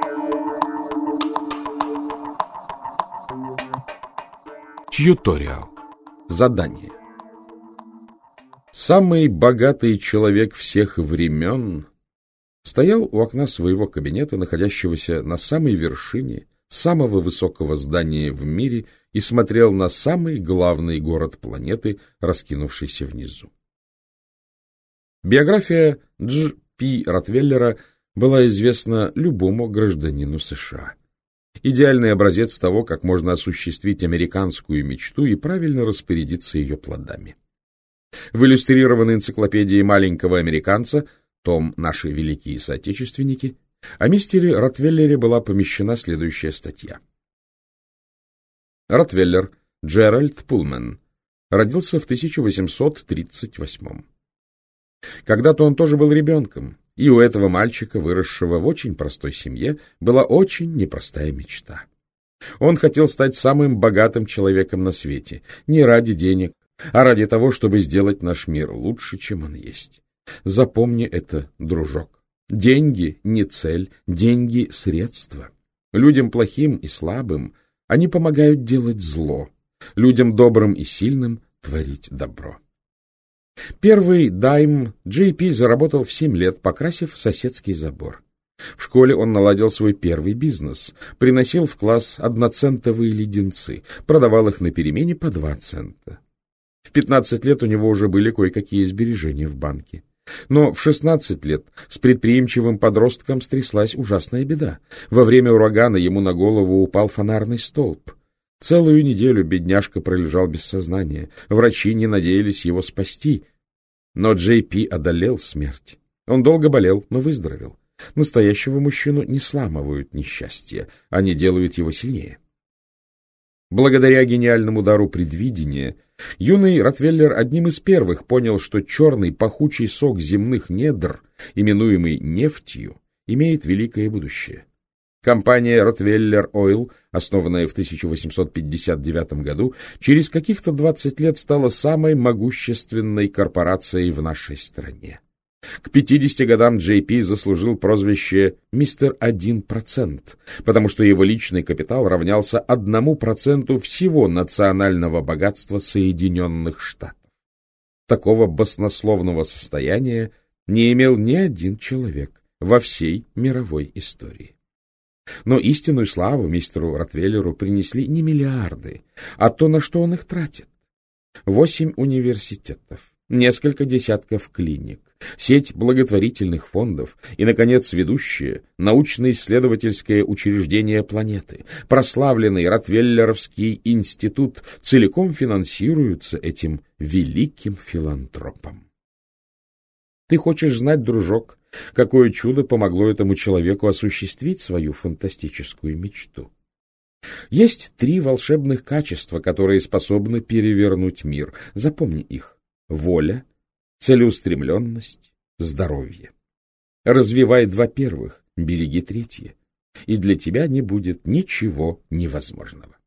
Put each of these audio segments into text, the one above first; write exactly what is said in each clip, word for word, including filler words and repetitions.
Тьюториал. Задание. Самый богатый человек всех времен стоял у окна своего кабинета, находящегося на самой вершине самого высокого здания в мире, и смотрел на самый главный город планеты, раскинувшийся внизу. Биография Дж. П. Ротвеллера была известна любому гражданину США. Идеальный образец того, как можно осуществить американскую мечту и правильно распорядиться ее плодами. В иллюстрированной энциклопедии маленького американца том «Наши великие соотечественники» о мистере Ротвеллере была помещена следующая статья. Ротвеллер Джеральд Пулмен родился в тысяча восемьсот тридцать восьмом. Когда-то он тоже был ребенком, и у этого мальчика, выросшего в очень простой семье, была очень непростая мечта. Он хотел стать самым богатым человеком на свете, не ради денег, а ради того, чтобы сделать наш мир лучше, чем он есть. Запомни это, дружок. Деньги не цель, деньги — средство. Людям плохим и слабым они помогают делать зло, людям добрым и сильным — творить добро. Первый дайм Джей Пи заработал в семь лет, покрасив соседский забор. В школе он наладил свой первый бизнес, приносил в класс одноцентовые леденцы, продавал их на перемене по два цента. В пятнадцать лет у него уже были кое-какие сбережения в банке. Но в шестнадцать лет с предприимчивым подростком стряслась ужасная беда. Во время урагана ему на голову упал фонарный столб. Целую неделю бедняжка пролежал без сознания. Врачи не надеялись его спасти. Но Джей Пи одолел смерть. Он долго болел, но выздоровел. Настоящего мужчину не сламывают несчастья, они делают его сильнее. Благодаря гениальному дару предвидения, юный Ротвеллер одним из первых понял, что черный пахучий сок земных недр, именуемый нефтью, имеет великое будущее. Компания Ротвеллер Ойл, основанная в тысяча восемьсот пятьдесят девятом году, через каких-то двадцать лет стала самой могущественной корпорацией в нашей стране. К пятидесяти годам Джей Пи заслужил прозвище «Мистер Один Процент», потому что его личный капитал равнялся одному проценту всего национального богатства Соединенных Штатов. Такого баснословного состояния не имел ни один человек во всей мировой истории. Но истинную славу мистеру Ротвеллеру принесли не миллиарды, а то, на что он их тратит. Восемь университетов, несколько десятков клиник, сеть благотворительных фондов и, наконец, ведущее научно-исследовательское учреждение планеты, прославленный Ротвеллеровский институт, целиком финансируются этим великим филантропом. Ты хочешь знать, дружок, какое чудо помогло этому человеку осуществить свою фантастическую мечту? Есть три волшебных качества, которые способны перевернуть мир. Запомни их: воля, целеустремленность, здоровье. Развивай два первых, береги третье, и для тебя не будет ничего невозможного.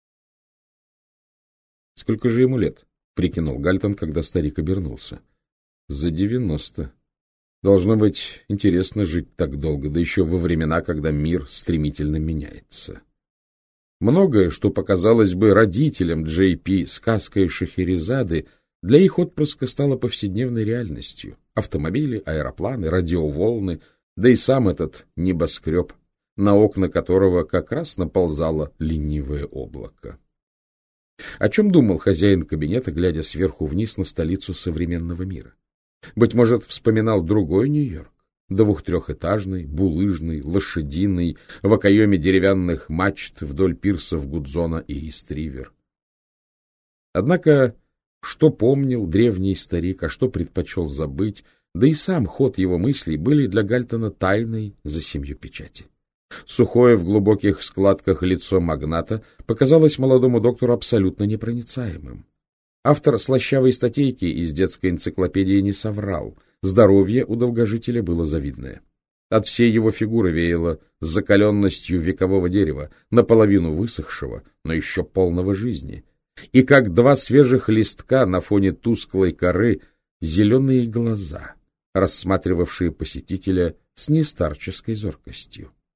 — Сколько же ему лет? — прикинул Гальтон, когда старик обернулся. — За девяносто. Должно быть интересно жить так долго, да еще во времена, когда мир стремительно меняется. Многое, что показалось бы родителям Джей Пи сказкой Шахерезады, для их отпрыска стало повседневной реальностью. Автомобили, аэропланы, радиоволны, да и сам этот небоскреб, на окна которого как раз наползало ленивое облако. О чем думал хозяин кабинета, глядя сверху вниз на столицу современного мира? Быть может, вспоминал другой Нью-Йорк, двух-трехэтажный, булыжный, лошадиный, в окоеме деревянных мачт вдоль пирсов Гудзона и Истривер. Однако, что помнил древний старик, а что предпочел забыть, да и сам ход его мыслей были для Гальтона тайной за семью печати. Сухое в глубоких складках лицо магната показалось молодому доктору абсолютно непроницаемым. Автор слащавой статейки из детской энциклопедии не соврал. Здоровье у долгожителя было завидное. От всей его фигуры веяло закаленностью векового дерева, наполовину высохшего, но еще полного жизни. И как два свежих листка на фоне тусклой коры зеленые глаза, рассматривавшие посетителя с нестарческой зоркостью.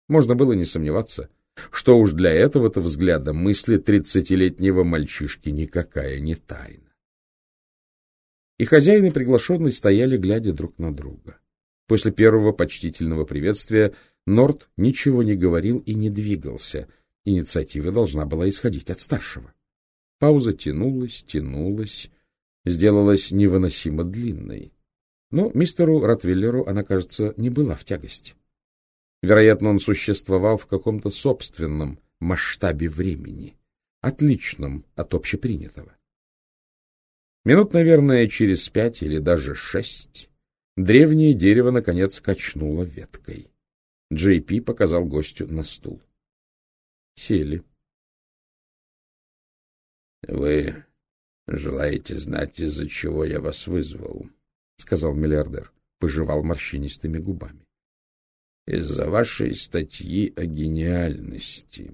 Можно было не сомневаться, что уж для этого-то взгляда мысли тридцатилетнего мальчишки никакая не тайна. И хозяин и приглашенный стояли, глядя друг на друга. После первого почтительного приветствия Норт ничего не говорил и не двигался. Инициатива должна была исходить от старшего. Пауза тянулась, тянулась, сделалась невыносимо длинной. Но мистеру Ротвейлеру она, кажется, не была в тягости. Вероятно, он существовал в каком-то собственном масштабе времени, отличном от общепринятого. Минут, наверное, через пять или даже шесть древнее дерево, наконец, качнуло веткой. Джей Пи показал гостю на стул. Сели. — Вы желаете знать, из-за чего я вас вызвал? — сказал миллиардер, пожевал морщинистыми губами. — Из-за вашей статьи о гениальности.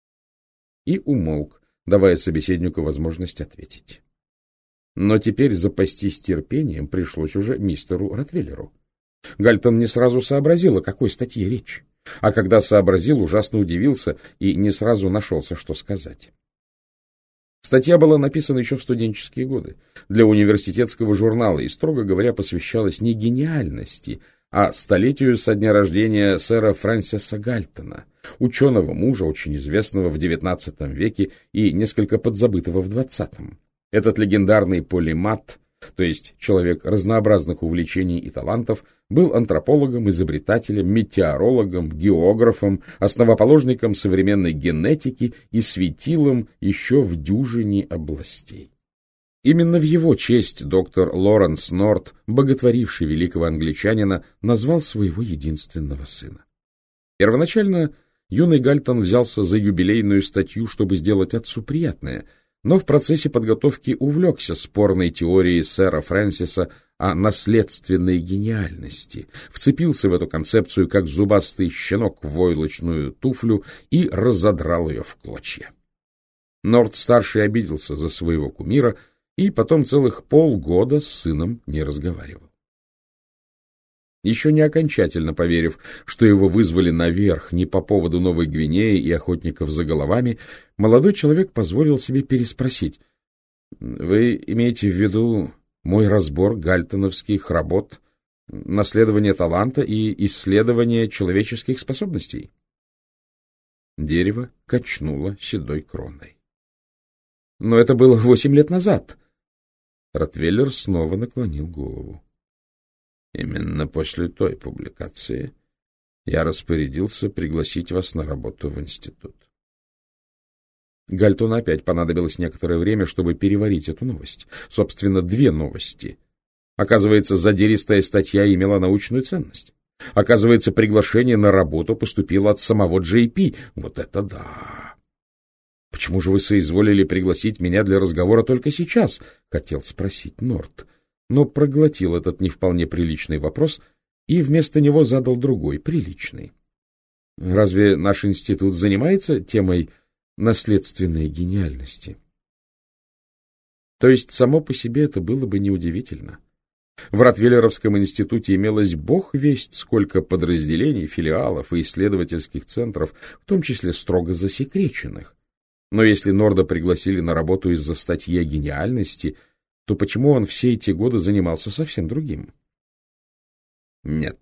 И умолк, давая собеседнику возможность ответить. Но теперь запастись терпением пришлось уже мистеру Ротвейлеру. Гальтон не сразу сообразил, о какой статье речь, а когда сообразил, ужасно удивился и не сразу нашелся, что сказать. Статья была написана еще в студенческие годы для университетского журнала и, строго говоря, посвящалась не гениальности, а столетию со дня рождения сэра Фрэнсиса Гальтона, ученого мужа, очень известного в девятнадцатом веке и несколько подзабытого в двадцатом. Этот легендарный полимат, то есть человек разнообразных увлечений и талантов, был антропологом, изобретателем, метеорологом, географом, основоположником современной генетики и светилом еще в дюжине областей. Именно в его честь доктор Лоренс Норт, боготворивший великого англичанина, назвал своего единственного сына. Первоначально юный Гальтон взялся за юбилейную статью, чтобы сделать отцу приятное, но в процессе подготовки увлекся спорной теорией сэра Фрэнсиса о наследственной гениальности, вцепился в эту концепцию, как зубастый щенок в войлочную туфлю, и разодрал ее в клочья. Норт-старший обиделся за своего кумира и потом целых полгода с сыном не разговаривал. Еще не окончательно поверив, что его вызвали наверх не по поводу Новой Гвинеи и охотников за головами, молодой человек позволил себе переспросить. — Вы имеете в виду мой разбор гальтоновских работ, наследование таланта и исследование человеческих способностей? Дерево качнуло седой кроной. — Но это было восемь лет назад. Ротвейлер снова наклонил голову. Именно после той публикации я распорядился пригласить вас на работу в институт. Гальтону опять понадобилось некоторое время, чтобы переварить эту новость. Собственно, две новости. Оказывается, задиристая статья имела научную ценность. Оказывается, приглашение на работу поступило от самого Джей Пи. Вот это да! Почему же вы соизволили пригласить меня для разговора только сейчас? Хотел спросить Норт, но проглотил этот не вполне приличный вопрос и вместо него задал другой, приличный. Разве наш институт занимается темой наследственной гениальности? То есть само по себе это было бы неудивительно. В Ротвейлеровском институте имелось бог весть сколько подразделений, филиалов и исследовательских центров, в том числе строго засекреченных. Но если Норда пригласили на работу из-за статьи о гениальности, то почему он все эти годы занимался совсем другим? Нет,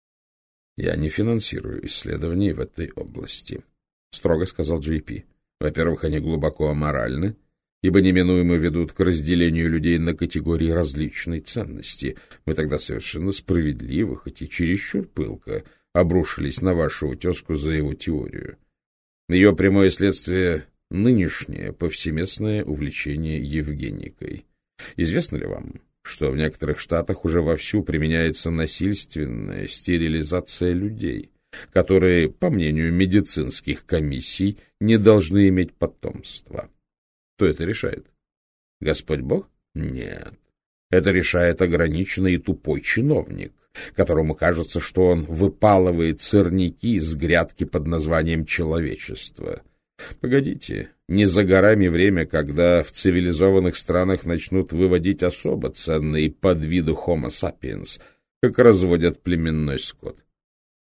я не финансирую исследований в этой области, строго сказал Джей Пи. Во-первых, они глубоко аморальны, ибо неминуемо ведут к разделению людей на категории различной ценности. Мы тогда совершенно справедливо, хоть и чересчур пылко, обрушились на вашу тезку за его теорию. Ее прямое следствие — нынешнее повсеместное увлечение Евгеникой. Известно ли вам, что в некоторых штатах уже вовсю применяется насильственная стерилизация людей, которые, по мнению медицинских комиссий, не должны иметь потомства? Кто это решает? Господь Бог? Нет. Это решает ограниченный и тупой чиновник, которому кажется, что он выпалывает сорняки с грядки под названием человечество. Погодите, не за горами время, когда в цивилизованных странах начнут выводить особо ценные подвиды Homo sapiens, как разводят племенной скот.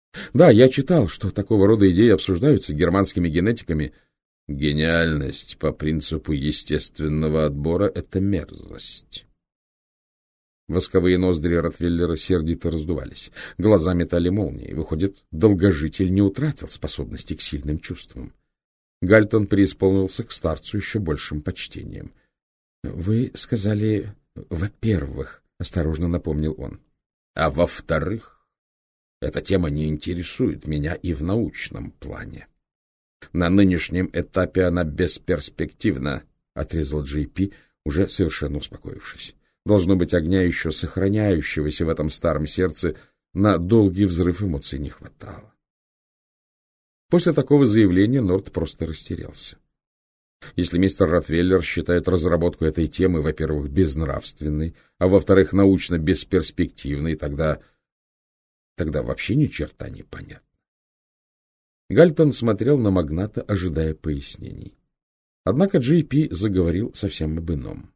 Да, я читал, что такого рода идеи обсуждаются германскими генетиками. Гениальность по принципу естественного отбора — это мерзость. Восковые ноздри Ротвейлера сердито раздувались. Глаза метали молнии. Выходит, долгожитель не утратил способности к сильным чувствам. Гальтон преисполнился к старцу еще большим почтением. — Вы сказали, во-первых, — осторожно напомнил он. — А во-вторых, эта тема не интересует меня и в научном плане. На нынешнем этапе она бесперспективна, — отрезал Джей Пи, уже совершенно успокоившись. Должно быть, огня еще сохраняющегося в этом старом сердце на долгий взрыв эмоций не хватало. После такого заявления Норт просто растерялся. Если мистер Ротвейлер считает разработку этой темы, во-первых, безнравственной, а во-вторых, научно бесперспективной, тогда... тогда вообще ни черта не понятно. Гальтон смотрел на магната, ожидая пояснений. Однако Джей Пи заговорил совсем об ином.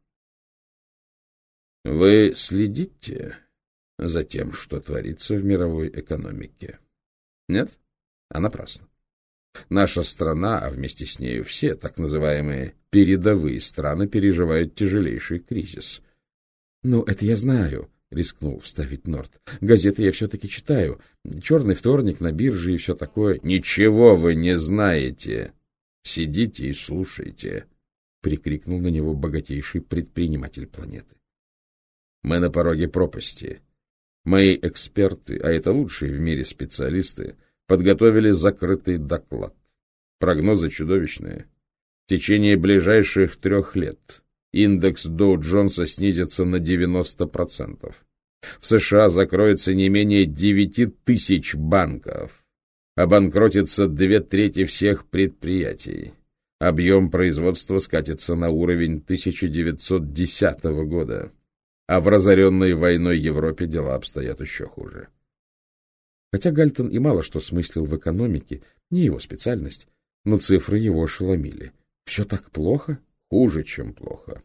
— Вы следите за тем, что творится в мировой экономике? Нет? А напрасно. Наша страна, а вместе с нею все так называемые передовые страны, переживают тяжелейший кризис. — Ну, это я знаю, — рискнул вставить Норт. — Газеты я все-таки читаю. «Черный вторник» на бирже и все такое. — Ничего вы не знаете. Сидите и слушайте, — прикрикнул на него богатейший предприниматель планеты. Мы на пороге пропасти. Мои эксперты, а это лучшие в мире специалисты, подготовили закрытый доклад. Прогнозы чудовищные. В течение ближайших трех лет индекс Доу-Джонса снизится на девяносто процентов. В США закроется не менее девяти тысяч банков. Обанкротится две трети всех предприятий. Объем производства скатится на уровень тысяча девятьсот десятого года. А в разоренной войной Европе дела обстоят еще хуже. Хотя Гальтон и мало что смыслил в экономике, не его специальность, но цифры его ошеломили. Все так плохо? Хуже, чем плохо.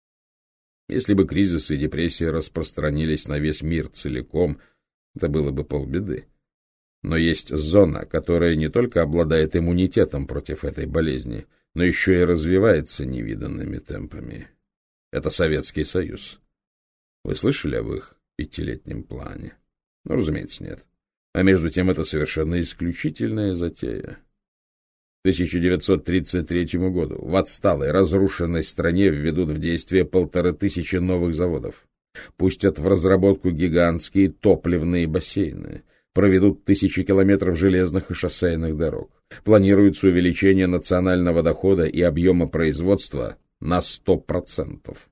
Если бы кризис и депрессия распространились на весь мир целиком, это было бы полбеды. Но есть зона, которая не только обладает иммунитетом против этой болезни, но еще и развивается невиданными темпами. Это Советский Союз. Вы слышали об их пятилетнем плане? Ну, разумеется, нет. А между тем это совершенно исключительная затея. К тысяча девятьсот тридцать третьему году в отсталой, разрушенной стране введут в действие полторы тысячи новых заводов, пустят в разработку гигантские топливные бассейны, проведут тысячи километров железных и шоссейных дорог. Планируется увеличение национального дохода и объема производства на сто процентов.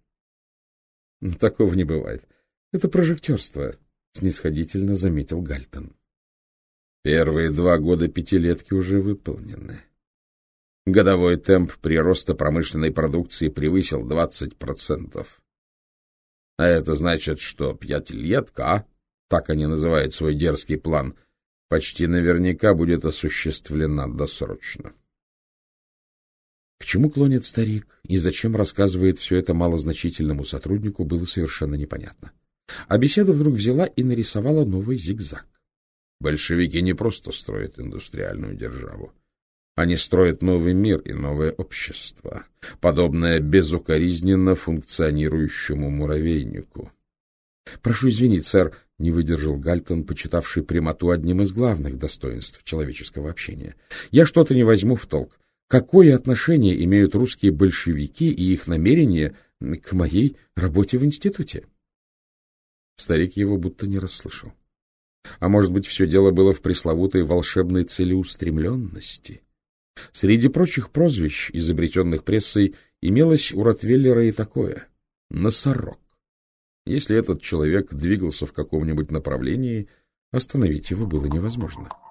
Такого не бывает. Это прожектерство, снисходительно заметил Гальтон. Первые два года пятилетки уже выполнены. Годовой темп прироста промышленной продукции превысил двадцать процентов. А это значит, что пятилетка, так они называют свой дерзкий план, почти наверняка будет осуществлена досрочно. К чему клонит старик и зачем рассказывает все это малозначительному сотруднику, было совершенно непонятно. А беседа вдруг взяла и нарисовала новый зигзаг. Большевики не просто строят индустриальную державу. Они строят новый мир и новое общество, подобное безукоризненно функционирующему муравейнику. — Прошу извинить, сэр, — не выдержал Гальтон, почитавший прямоту одним из главных достоинств человеческого общения. — Я что-то не возьму в толк. Какое отношение имеют русские большевики и их намерения к моей работе в институте? Старик его будто не расслышал. А может быть, все дело было в пресловутой волшебной целеустремленности? Среди прочих прозвищ, изобретенных прессой, имелось у Ротвейлера и такое — носорог. Если этот человек двигался в каком-нибудь направлении, остановить его было невозможно.